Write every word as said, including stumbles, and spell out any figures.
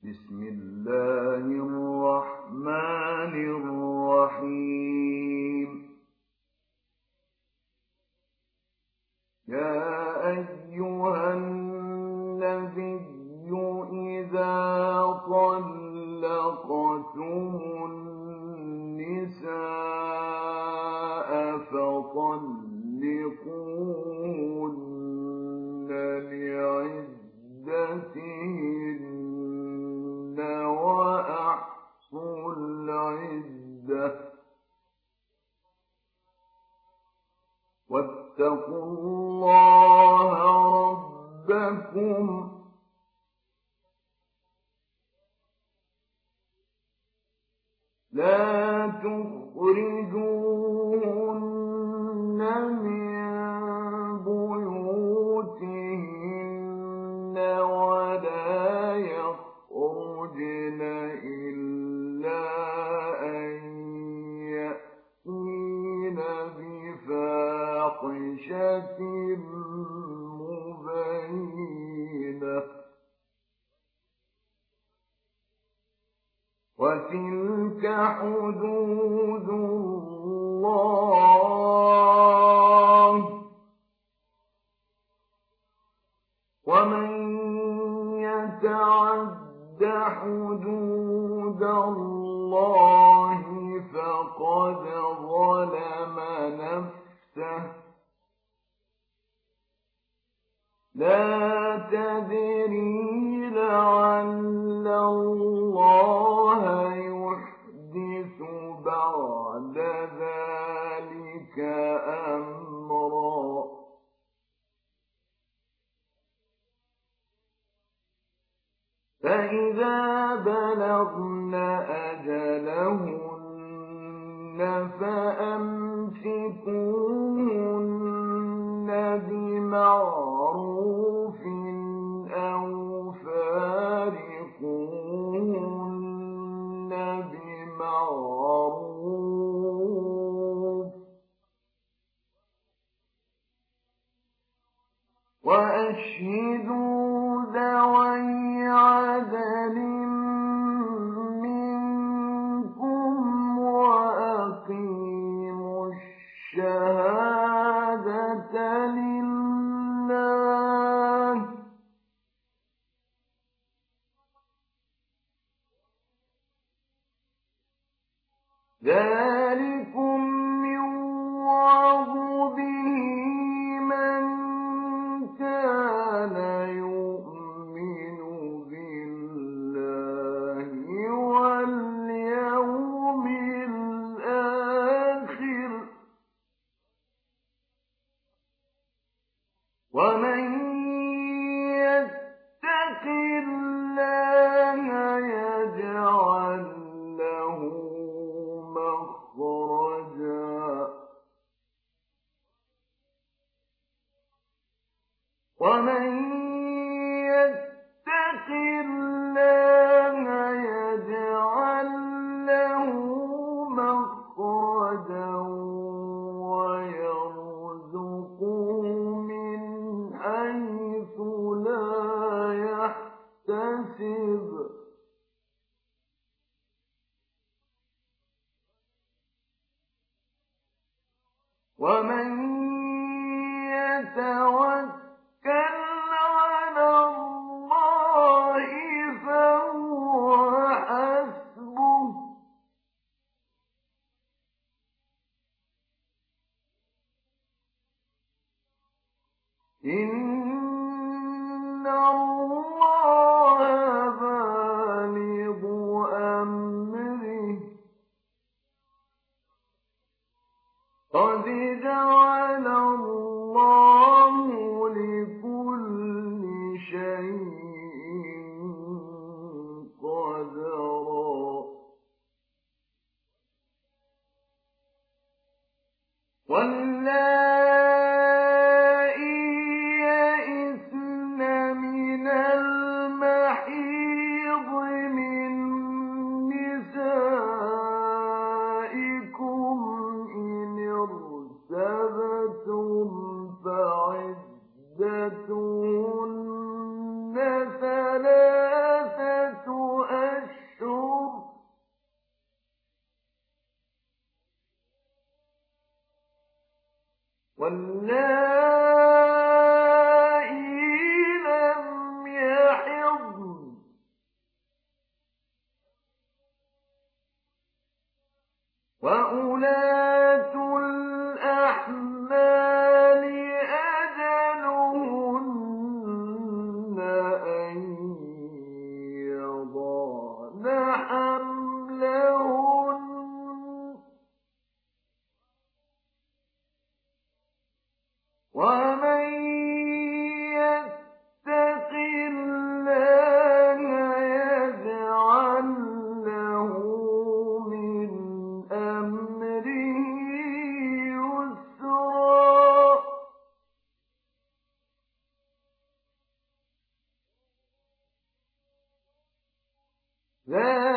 بسم الله الرحمن الرحيم. يا أيها النبي إذا طلقتم النساء فطلقوهن لعدتهن وأحصوا العدة واتقوا الله ربكم لا تخرجوهن من بيوتهن ولا يخرجن إلا أن يأتين بفاحشة مبينة وتلك حدود الله ومن يتعد حدود الله فقد ظلم نفسه لا تدري لعل الله يحدث بعد ذلك أمرا فإذا بلغن أجلهن فأمسكوهن بمعروف أو فارقوهن بمعروف وأشهدوا ذوي عدل منكم وأقيموا الشهادة لله ذلكم يوعظ به من كان يؤمن بالله واليوم الآخر ومن يتق الله يجعل له مخرجا وَأُولَاتُ الْأَحْمَالِ أَجَلُهُنَّ أَن يَضَعْنَ حَمْلَهُنَّ ۚ وَمَن يَتَّقِ اللَّهَ يَجْعَل لَّهُ مِنْ أَمْرِهِ يُسْرًا. ذلك